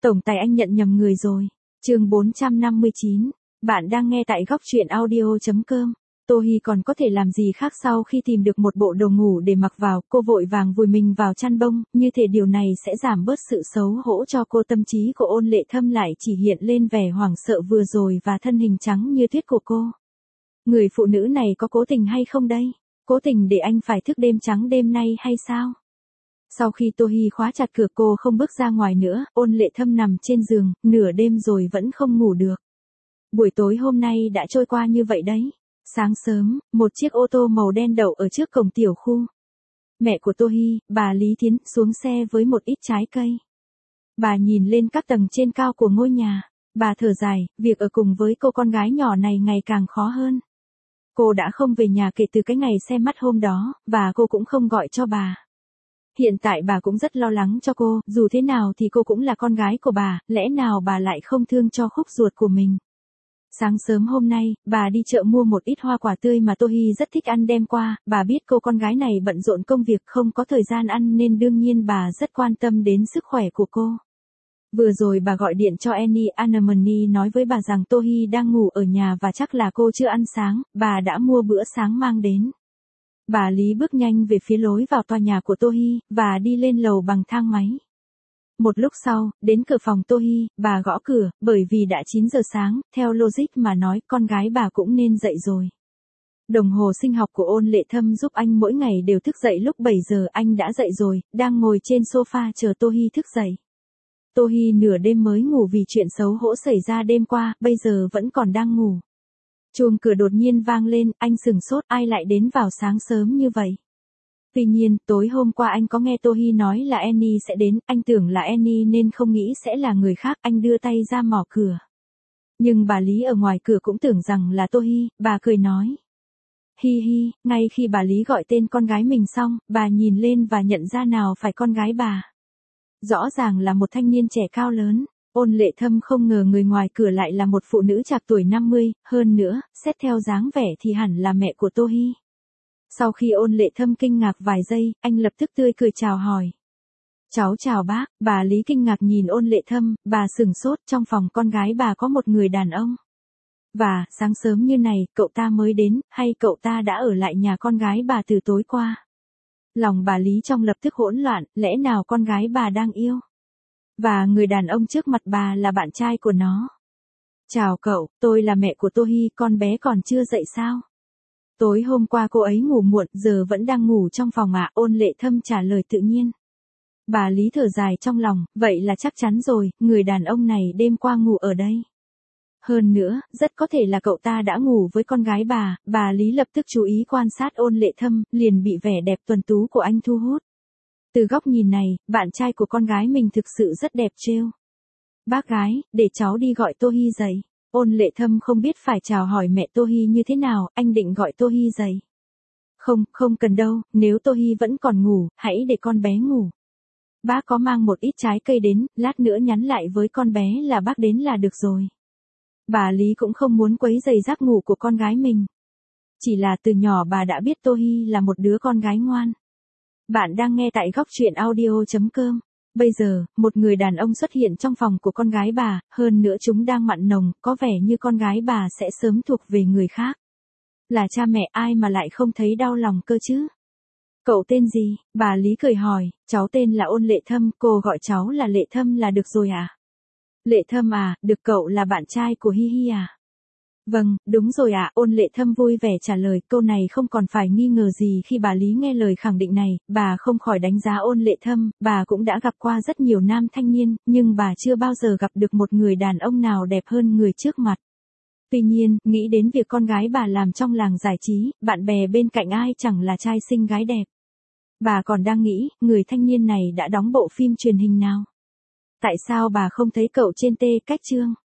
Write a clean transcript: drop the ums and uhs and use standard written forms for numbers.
Tổng tài anh nhận nhầm người rồi. Chương 459. Bạn đang nghe tại góc truyện audio.com. Tô Hi còn có thể làm gì khác sau khi tìm được một bộ đồ ngủ để mặc vào, cô vội vàng vùi mình vào chăn bông, như thể điều này sẽ giảm bớt sự xấu hổ cho cô. Tâm trí của Ôn Lệ Thâm lại chỉ hiện lên vẻ hoảng sợ vừa rồi và thân hình trắng như tuyết của cô. Người phụ nữ này có cố tình hay không đây? Cố tình để anh phải thức đêm trắng đêm nay hay sao? Sau khi Tô Hi khóa chặt cửa, cô không bước ra ngoài nữa. Ôn Lệ Thâm nằm trên giường, nửa đêm rồi vẫn không ngủ được. Buổi tối hôm nay đã trôi qua như vậy đấy. Sáng sớm, một chiếc ô tô màu đen đậu ở trước cổng tiểu khu. Mẹ của Tô Hi, bà Lý Thiến, xuống xe với một ít trái cây. Bà nhìn lên các tầng trên cao của ngôi nhà. Bà thở dài, việc ở cùng với cô con gái nhỏ này ngày càng khó hơn. Cô đã không về nhà kể từ cái ngày xem mắt hôm đó, và cô cũng không gọi cho bà. Hiện tại bà cũng rất lo lắng cho cô, dù thế nào thì cô cũng là con gái của bà, lẽ nào bà lại không thương cho khúc ruột của mình. Sáng sớm hôm nay, bà đi chợ mua một ít hoa quả tươi mà Tô Hi rất thích ăn đem qua. Bà biết cô con gái này bận rộn công việc không có thời gian ăn nên đương nhiên bà rất quan tâm đến sức khỏe của cô. Vừa rồi bà gọi điện cho Annie Anemone nói với bà rằng Tô Hi đang ngủ ở nhà và chắc là cô chưa ăn sáng, bà đã mua bữa sáng mang đến. Bà Lý bước nhanh về phía lối vào tòa nhà của Tô Hi, và đi lên lầu bằng thang máy. Một lúc sau, đến cửa phòng Tô Hi, bà gõ cửa, bởi vì đã 9 giờ sáng, theo logic mà nói, con gái bà cũng nên dậy rồi. Đồng hồ sinh học của Ôn Lệ Thâm giúp anh mỗi ngày đều thức dậy lúc 7 giờ, anh đã dậy rồi, đang ngồi trên sofa chờ Tô Hi thức dậy. Tô Hi nửa đêm mới ngủ vì chuyện xấu hổ xảy ra đêm qua, bây giờ vẫn còn đang ngủ. Chuông cửa đột nhiên vang lên, anh sửng sốt, ai lại đến vào sáng sớm như vậy. Tuy nhiên, tối hôm qua anh có nghe Tô Hi nói là Annie sẽ đến, anh tưởng là Annie nên không nghĩ sẽ là người khác, anh đưa tay ra mỏ cửa. Nhưng bà Lý ở ngoài cửa cũng tưởng rằng là Tô Hi, bà cười nói. Hi hi, ngay khi bà Lý gọi tên con gái mình xong, bà nhìn lên và nhận ra nào phải con gái bà. Rõ ràng là một thanh niên trẻ cao lớn. Ôn Lệ Thâm không ngờ người ngoài cửa lại là một phụ nữ trạc tuổi 50, hơn nữa, xét theo dáng vẻ thì hẳn là mẹ của Tô Hi. Sau khi Ôn Lệ Thâm kinh ngạc vài giây, anh lập tức tươi cười chào hỏi. Cháu chào bác. Bà Lý kinh ngạc nhìn Ôn Lệ Thâm, bà sửng sốt, trong phòng con gái bà có một người đàn ông. Và, sáng sớm như này, cậu ta mới đến, hay cậu ta đã ở lại nhà con gái bà từ tối qua? Lòng bà Lý trong lập tức hỗn loạn, lẽ nào con gái bà đang yêu? Và người đàn ông trước mặt bà là bạn trai của nó. Chào cậu, tôi là mẹ của Tô Hi, con bé còn chưa dậy sao? Tối hôm qua cô ấy ngủ muộn, giờ vẫn đang ngủ trong phòng ạ. Ôn Lệ Thâm trả lời tự nhiên. Bà Lý thở dài trong lòng, vậy là chắc chắn rồi, người đàn ông này đêm qua ngủ ở đây. Hơn nữa, rất có thể là cậu ta đã ngủ với con gái bà Lý lập tức chú ý quan sát Ôn Lệ Thâm, liền bị vẻ đẹp tuấn tú của anh thu hút. Từ góc nhìn này, bạn trai của con gái mình thực sự rất đẹp trêu. Bác gái, để cháu đi gọi Tô Hi dậy. Ôn Lệ Thâm không biết phải chào hỏi mẹ Tô Hi như thế nào, anh định gọi Tô Hi dậy. Không cần đâu, nếu Tô Hi vẫn còn ngủ, hãy để con bé ngủ. Bác có mang một ít trái cây đến, lát nữa nhắn lại với con bé là bác đến là được rồi. Bà Lý cũng không muốn quấy rầy giấc ngủ của con gái mình. Chỉ là từ nhỏ bà đã biết Tô Hi là một đứa con gái ngoan. Bạn đang nghe tại góc truyện audio.com. Bây giờ, một người đàn ông xuất hiện trong phòng của con gái bà, hơn nữa chúng đang mặn nồng, có vẻ như con gái bà sẽ sớm thuộc về người khác. Là cha mẹ ai mà lại không thấy đau lòng cơ chứ? Cậu tên gì? Bà Lý cười hỏi, cháu tên là Ôn Lệ Thâm, cô gọi cháu là Lệ Thâm là được rồi à? Lệ Thâm à, được, cậu là bạn trai của Hi Hi à? Vâng, đúng rồi ạ. Ôn Lệ Thâm vui vẻ trả lời, câu này không còn phải nghi ngờ gì khi bà Lý nghe lời khẳng định này, bà không khỏi đánh giá Ôn Lệ Thâm, bà cũng đã gặp qua rất nhiều nam thanh niên, nhưng bà chưa bao giờ gặp được một người đàn ông nào đẹp hơn người trước mặt. Tuy nhiên, nghĩ đến việc con gái bà làm trong làng giải trí, bạn bè bên cạnh ai chẳng là trai xinh gái đẹp. Bà còn đang nghĩ, người thanh niên này đã đóng bộ phim truyền hình nào? Tại sao bà không thấy cậu trên cách chương?